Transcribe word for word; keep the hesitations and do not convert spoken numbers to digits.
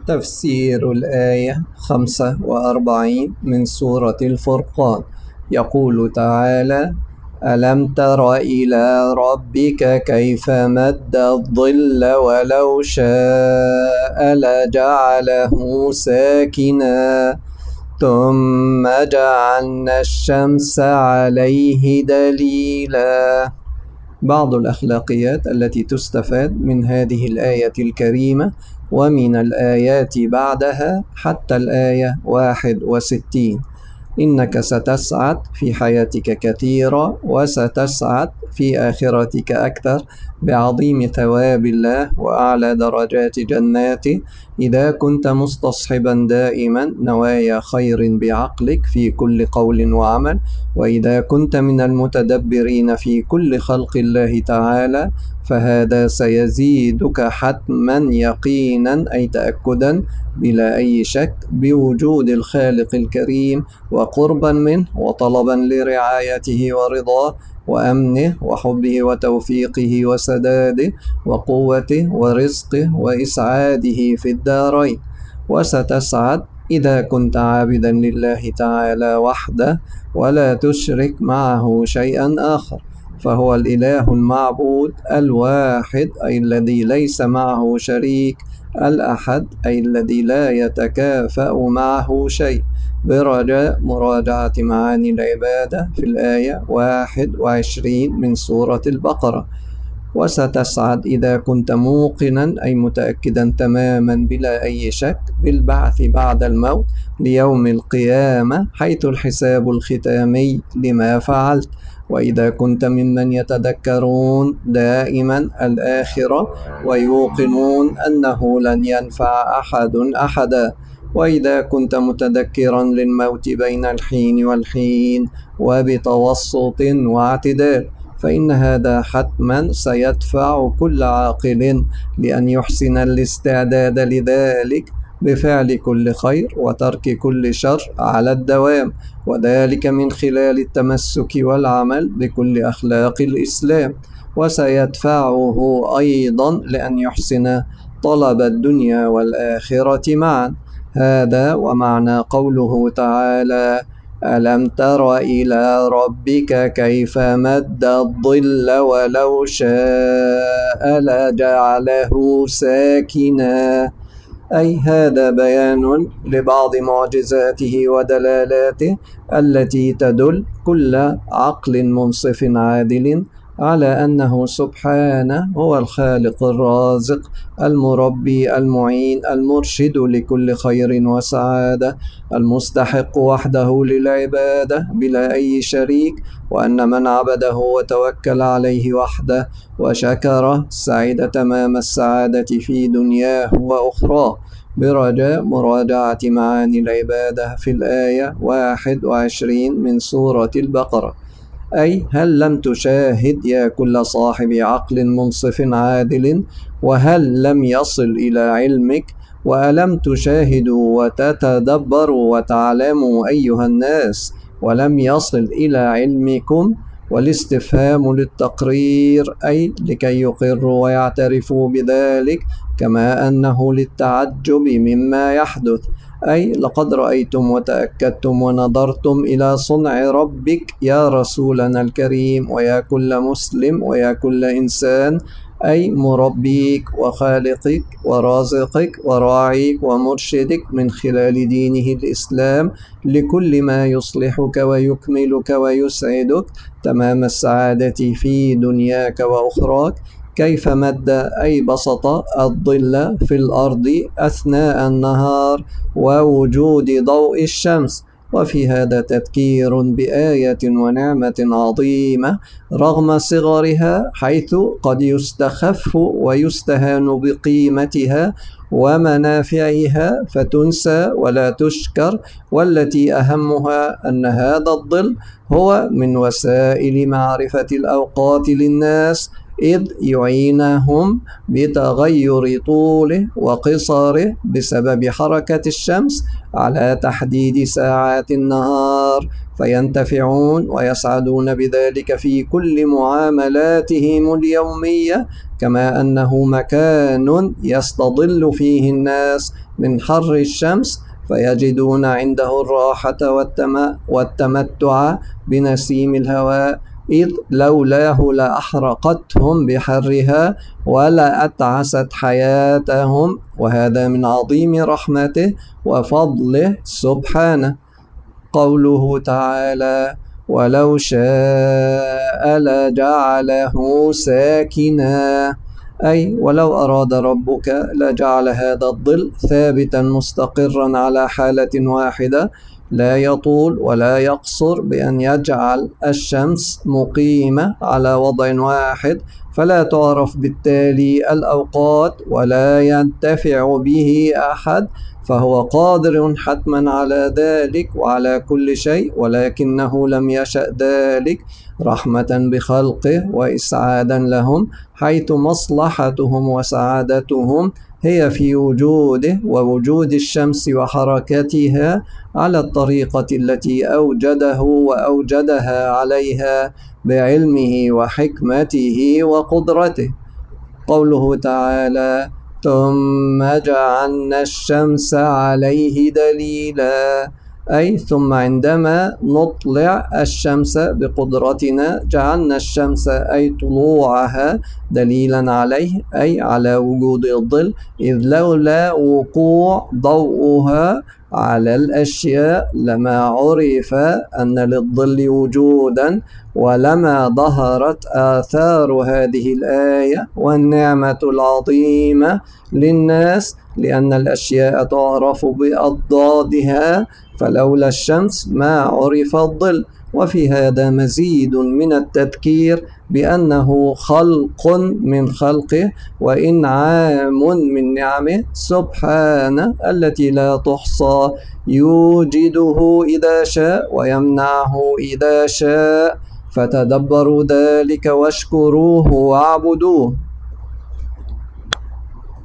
تفسير الآية خمسة وأربعين من سورة الفرقان. يقول تعالى: ألم تر إلى ربك كيف مد الظل ولو شاء لجعله ساكنا ثم جعلنا الشمس عليه دليلا. بعض الأخلاقيات التي تستفاد من هذه الآية الكريمة ومن الآيات بعدها حتى الآية واحد وستين: إنك ستسعد في حياتك كثيرا وستسعد في آخرتك أكثر بعظيم ثواب الله وأعلى درجات جناته إذا كنت مستصحبا دائما نوايا خير بعقلك في كل قول وعمل، وإذا كنت من المتدبرين في كل خلق الله تعالى، فهذا سيزيدك حتما يقينا أي تأكدا بلا أي شك بوجود الخالق الكريم وقربا منه وطلبا لرعايته ورضاه وأمنه وحبه وتوفيقه وسداده وقوته ورزقه وإسعاده في الدارين. وستسعد إذا كنت عابدا لله تعالى وحده ولا تشرك معه شيئا آخر، فهو الإله المعبود الواحد أي الذي ليس معه شريك، الأحد أي الذي لا يتكافأ معه شيء، برجاء مراجعة معاني العبادة في الآية واحد وعشرين من سورة البقرة. وستسعد إذا كنت موقنا أي متأكدا تماما بلا أي شك بالبعث بعد الموت ليوم القيامة حيث الحساب الختامي لما فعلت، وإذا كنت ممن يتذكرون دائما الآخرة ويوقنون أنه لن ينفع أحد أحدا، وإذا كنت متذكرا للموت بين الحين والحين وبتوسط واعتدال، فإن هذا حتما سيدفع كل عاقل لأن يحسن الاستعداد لذلك بفعل كل خير وترك كل شر على الدوام، وذلك من خلال التمسك والعمل بكل أخلاق الإسلام. وسيدفعه أيضا لأن يحسن طلب الدنيا والآخرة معا. هذا ومعنى قوله تعالى: ألم تر إلى ربك كيف مد الظل ولو شاء لجعله ساكنا، أي هذا بيان لبعض معجزاته ودلالاته التي تدل كل عقل منصف عادل على أنه سبحانه هو الخالق الرازق المربي المعين المرشد لكل خير وسعادة، المستحق وحده للعبادة بلا أي شريك، وأن من عبده وتوكل عليه وحده وشكره سعد تمام السعادة في دنياه وأخراه، برجاء مراجعة معاني العبادة في الآية واحد وعشرين من سورة البقرة. أي هل لم تشاهد يا كل صاحب عقل منصف عادل، وهل لم يصل إلى علمك، وألم تشاهدوا وتتدبروا وتعلموا أيها الناس ولم يصل إلى علمكم؟ والاستفهام للتقرير أي لكي يقروا ويعترفوا بذلك، كما أنه للتعجب مما يحدث، أي لقد رأيتم وتأكدتم ونظرتم إلى صنع ربك يا رسولنا الكريم ويا كل مسلم ويا كل إنسان، أي مربيك وخالقك ورازقك وراعيك ومرشدك من خلال دينه الإسلام لكل ما يصلحك ويكملك ويسعدك تمام السعادة في دنياك وأخراك. كيف مد أي بسط الظل في الأرض أثناء النهار ووجود ضوء الشمس، وفي هذا تذكير بآية ونعمة عظيمة رغم صغرها، حيث قد يستخف ويستهان بقيمتها ومنافعها فتنسى ولا تشكر، والتي أهمها أن هذا الظل هو من وسائل معرفة الأوقات للناس إذ يعينهم بتغير طوله وقصره بسبب حركة الشمس على تحديد ساعات النهار، فينتفعون ويسعدون بذلك في كل معاملاتهم اليومية، كما أنه مكان يستظل فيه الناس من حر الشمس فيجدون عنده الراحة والتمتع بنسيم الهواء، إذ لولاه لأحرقتهم بحرها ولأتعست حياتهم، وهذا من عظيم رحمته وفضله سبحانه. قوله تعالى: ولو شاء لجعله ساكنا، أي ولو أراد ربك لجعل هذا الظل ثابتا مستقرا على حالة واحدة لا يطول ولا يقصر، بأن يجعل الشمس مقيمة على وضع واحد فلا تعرف بالتالي الأوقات ولا ينتفع به أحد، فهو قادر حتما على ذلك وعلى كل شيء، ولكنه لم يشأ ذلك رحمة بخلقه وإسعادا لهم، حيث مصلحتهم وسعادتهم هي في وجوده ووجود الشمس وحركتها على الطريقة التي أوجده وأوجدها عليها بعلمه وحكمته وقدرته. قوله تعالى: ثم جعلنا الشمس عليه دليلا، أي ثم عندما نطلع الشمس بقدرتنا جعلنا الشمس أي طلوعها دليلا عليه، أي على وجود الظل، إذ لولا وقوع ضوءها على الأشياء لما عرف أن للظل وجودا، ولما ظهرت آثار هذه الآية والنعمة العظيمة للناس، لأن الأشياء تعرف بأضدادها، فلولا الشمس ما عرف الظل. وفي هذا مزيد من التذكير بأنه خلق من خلقه وإنعام من نعمه سبحانه التي لا تحصى، يوجده إذا شاء ويمنعه إذا شاء، فتدبروا ذلك واشكروه واعبدوه.